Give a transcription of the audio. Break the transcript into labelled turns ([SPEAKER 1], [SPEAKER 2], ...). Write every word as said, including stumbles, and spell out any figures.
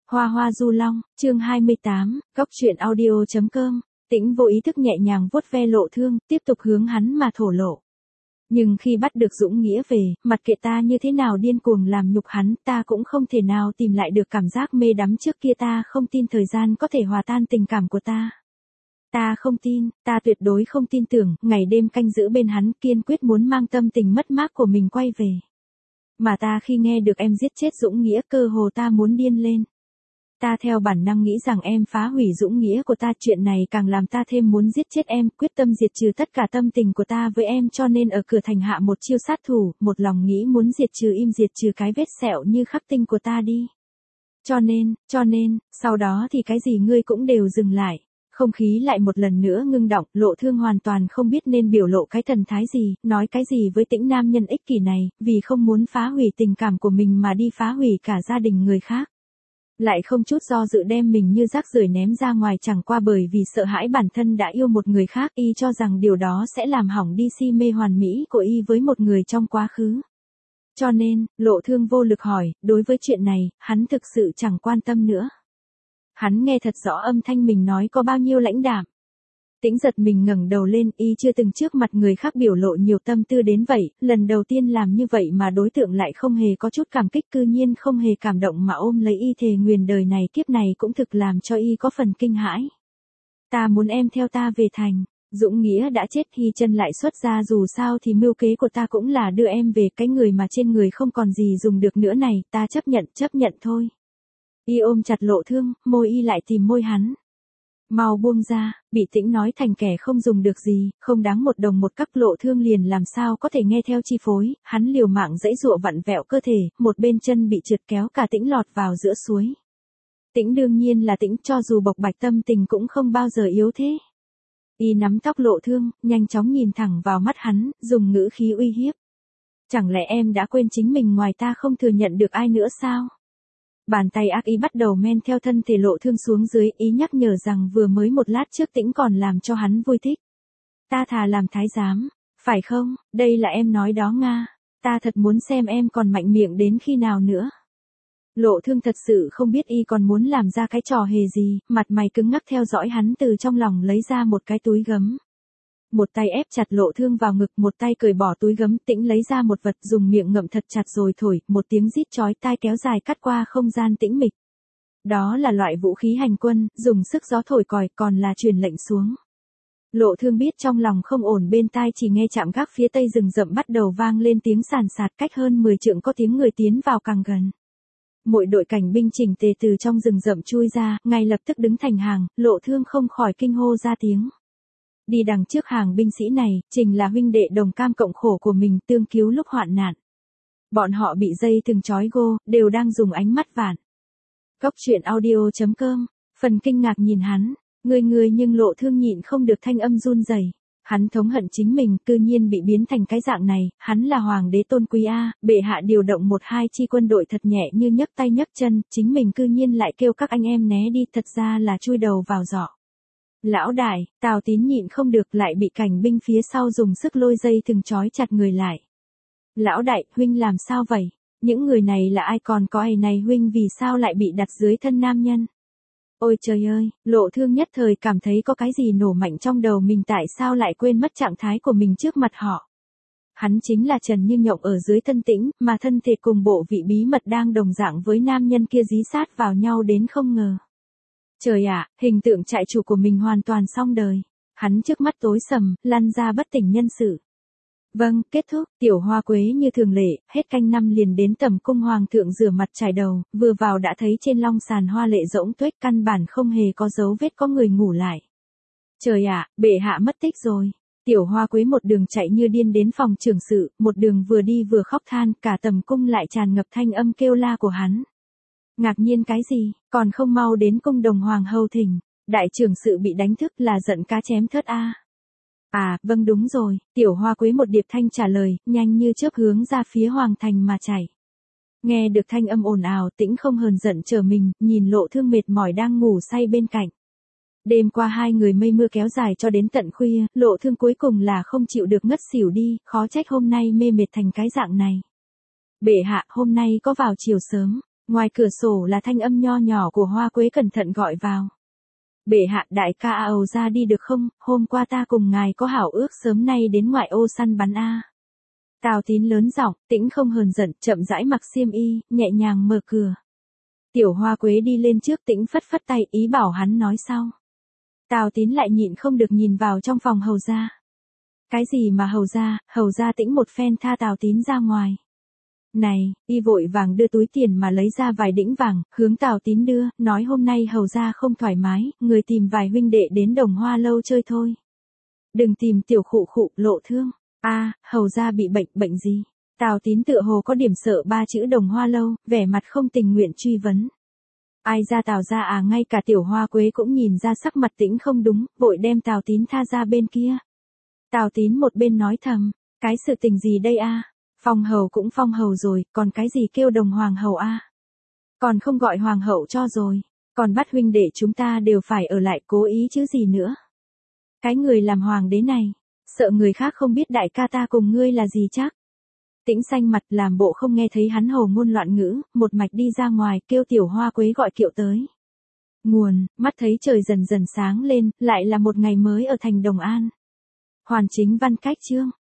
[SPEAKER 1] Hoa hoa du long, chương hai mươi tám, góc truyện audio chấm com. Tĩnh vô ý thức nhẹ nhàng vuốt ve Lộ Thương, tiếp tục hướng hắn mà thổ lộ. Nhưng khi bắt được Dũng Nghĩa về, mặc kệ ta như thế nào điên cuồng làm nhục hắn, ta cũng không thể nào tìm lại được cảm giác mê đắm trước kia, ta không tin thời gian có thể hòa tan tình cảm của ta. Ta không tin, ta tuyệt đối không tin tưởng, ngày đêm canh giữ bên hắn, kiên quyết muốn mang tâm tình mất mát của mình quay về. Mà ta khi nghe được em giết chết Dũng Nghĩa, cơ hồ ta muốn điên lên. Ta theo bản năng nghĩ rằng em phá hủy Dũng Nghĩa của ta, chuyện này càng làm ta thêm muốn giết chết em, quyết tâm diệt trừ tất cả tâm tình của ta với em, cho nên ở cửa thành hạ một chiêu sát thủ, một lòng nghĩ muốn diệt trừ im diệt trừ cái vết sẹo như khắc tinh của ta đi. Cho nên, cho nên, sau đó thì cái gì ngươi cũng đều dừng lại. Không khí lại một lần nữa ngưng động, Lộ Thương hoàn toàn không biết nên biểu lộ cái thần thái gì, nói cái gì với Tĩnh nam nhân ích kỷ này, vì không muốn phá hủy tình cảm của mình mà đi phá hủy cả gia đình người khác. Lại không chút do dự đem mình như rác rưởi ném ra ngoài, chẳng qua bởi vì sợ hãi bản thân đã yêu một người khác, y cho rằng điều đó sẽ làm hỏng đi si mê hoàn mỹ của y với một người trong quá khứ. Cho nên, Lộ Thương vô lực hỏi, đối với chuyện này, hắn thực sự chẳng quan tâm nữa. Hắn nghe thật rõ âm thanh mình nói có bao nhiêu lãnh đạm. Tĩnh giật mình ngẩng đầu lên, y chưa từng trước mặt người khác biểu lộ nhiều tâm tư đến vậy, lần đầu tiên làm như vậy mà đối tượng lại không hề có chút cảm kích, cư nhiên không hề cảm động mà ôm lấy y thề nguyền đời này kiếp này, cũng thực làm cho y có phần kinh hãi. Ta muốn em theo ta về thành. Dũng Nghĩa đã chết, Hy Chân lại xuất ra, dù sao thì mưu kế của ta cũng là đưa em về, cái người mà trên người không còn gì dùng được nữa này, ta chấp nhận, chấp nhận thôi. Y ôm chặt Lộ Thương, môi y lại tìm môi hắn. Mau buông ra, bị Tĩnh nói thành kẻ không dùng được gì, không đáng một đồng một cắc, Lộ Thương liền làm sao có thể nghe theo chi phối, hắn liều mạng giãy giụa vặn vẹo cơ thể, một bên chân bị trượt kéo cả Tĩnh lọt vào giữa suối. Tĩnh đương nhiên là Tĩnh, cho dù bộc bạch tâm tình cũng không bao giờ yếu thế. Y nắm tóc Lộ Thương, nhanh chóng nhìn thẳng vào mắt hắn, dùng ngữ khí uy hiếp. Chẳng lẽ em đã quên chính mình ngoài ta không thừa nhận được ai nữa sao? Bàn tay ác ý bắt đầu men theo thân thể Lộ Thương xuống dưới, ý nhắc nhở rằng vừa mới một lát trước Tĩnh còn làm cho hắn vui thích. Ta thà làm thái giám, phải không, đây là em nói đó Nga, ta thật muốn xem em còn mạnh miệng đến khi nào nữa. Lộ Thương thật sự không biết y còn muốn làm ra cái trò hề gì, mặt mày cứng ngắc theo dõi hắn, từ trong lòng lấy ra một cái túi gấm. Một tay ép chặt Lộ Thương vào ngực, một tay cởi bỏ túi gấm, Tĩnh lấy ra một vật, dùng miệng ngậm thật chặt rồi thổi, một tiếng rít chói tai kéo dài cắt qua không gian tĩnh mịch. Đó là loại vũ khí hành quân, dùng sức gió thổi còi, còn là truyền lệnh xuống. Lộ Thương biết trong lòng không ổn, bên tai chỉ nghe trạm gác phía tây rừng rậm bắt đầu vang lên tiếng sàn sạt, cách hơn mười trượng có tiếng người tiến vào càng gần. Mỗi đội cảnh binh chỉnh tề từ trong rừng rậm chui ra, ngay lập tức đứng thành hàng, Lộ Thương không khỏi kinh hô ra tiếng. Đi đằng trước hàng binh sĩ này, trình là huynh đệ đồng cam cộng khổ của mình, tương cứu lúc hoạn nạn. Bọn họ bị dây thừng trói gô, đều đang dùng ánh mắt vạn. Góc truyện audio chấm com, phần kinh ngạc nhìn hắn, người người nhưng Lộ Thương nhịn không được thanh âm run rẩy. Hắn thống hận chính mình, cư nhiên bị biến thành cái dạng này, hắn là hoàng đế tôn quý a, bệ hạ điều động một hai chi quân đội thật nhẹ như nhấc tay nhấc chân, chính mình cư nhiên lại kêu các anh em né đi, thật ra là chui đầu vào giỏ. Lão đại, Tào Tín nhịn không được, lại bị cảnh binh phía sau dùng sức lôi dây thừng trói chặt người lại. Lão đại, huynh làm sao vậy? Những người này là ai, còn có ai này huynh vì sao lại bị đặt dưới thân nam nhân? Ôi trời ơi, Lộ Thương nhất thời cảm thấy có cái gì nổ mạnh trong đầu mình, tại sao lại quên mất trạng thái của mình trước mặt họ. Hắn chính là Trần Như Nhộng ở dưới thân Tĩnh, mà thân thể cùng bộ vị bí mật đang đồng dạng với nam nhân kia dí sát vào nhau đến không ngờ. Trời ạ, hình tượng trại chủ của mình hoàn toàn xong đời. Hắn trước mắt tối sầm, lăn ra bất tỉnh nhân sự. Vâng, kết thúc, Tiểu Hoa Quế như thường lệ, hết canh năm liền đến tầm cung hoàng thượng rửa mặt trải đầu, vừa vào đã thấy trên long sàn hoa lệ rỗng tuếch, căn bản không hề có dấu vết có người ngủ lại. Trời ạ, bệ hạ mất tích rồi. Tiểu Hoa Quế một đường chạy như điên đến phòng trưởng sự, một đường vừa đi vừa khóc than, cả tầm cung lại tràn ngập thanh âm kêu la của hắn. Ngạc nhiên cái gì, còn không mau đến cung đồng hoàng hầu thỉnh. Đại trưởng sự bị đánh thức là giận cá chém thớt a. À, vâng đúng rồi, Tiểu Hoa Quế một điệp thanh trả lời, nhanh như chớp hướng ra phía hoàng thành mà chạy. Nghe được thanh âm ồn ào, Tĩnh không hờn giận trở mình, nhìn Lộ Thương mệt mỏi đang ngủ say bên cạnh. Đêm qua hai người mây mưa kéo dài cho đến tận khuya, Lộ Thương cuối cùng là không chịu được ngất xỉu đi, khó trách hôm nay mê mệt thành cái dạng này. Bệ hạ, hôm nay có vào chiều sớm. Ngoài cửa sổ là thanh âm nho nhỏ của Hoa Quế cẩn thận gọi vào. Bệ hạ, đại ca Ầu ra đi được không, hôm qua ta cùng ngài có hảo ước sớm nay đến ngoại ô săn bắn a. Tào Tín lớn giọng, Tĩnh không hờn giận, chậm rãi mặc xiêm y, nhẹ nhàng mở cửa. Tiểu Hoa Quế đi lên trước, Tĩnh phất phất tay, ý bảo hắn nói sau. Tào Tín lại nhịn không được nhìn vào trong phòng hầu gia. Cái gì mà hầu gia, hầu gia Tĩnh một phen tha Tào Tín ra ngoài. Này, y vội vàng đưa túi tiền mà lấy ra vài đĩnh vàng, hướng Tào Tín đưa, nói hôm nay hầu gia không thoải mái, người tìm vài huynh đệ đến Đồng Hoa lâu chơi thôi. Đừng tìm tiểu khụ khụ, lộ thương. A, hầu gia bị bệnh, bệnh gì? Tào Tín tựa hồ có điểm sợ ba chữ Đồng Hoa lâu, vẻ mặt không tình nguyện truy vấn. Ai ra Tào gia à, ngay cả tiểu Hoa Quế cũng nhìn ra sắc mặt Tĩnh không đúng, vội đem Tào Tín tha ra bên kia. Tào Tín một bên nói thầm, cái sự tình gì đây a? Phong hầu cũng phong hầu rồi, còn cái gì kêu đồng hoàng hầu a? Còn không gọi hoàng hậu cho rồi, còn bắt huynh đệ chúng ta đều phải ở lại cố ý chứ gì nữa. Cái người làm hoàng đế này, sợ người khác không biết đại ca ta cùng ngươi là gì chắc. Tĩnh xanh mặt làm bộ không nghe thấy hắn hồ ngôn loạn ngữ, một mạch đi ra ngoài kêu tiểu Hoa Quế gọi kiệu tới. Nguồn, mắt thấy trời dần dần sáng lên, lại là một ngày mới ở thành Đồng An. Hoàn chính văn cách chương.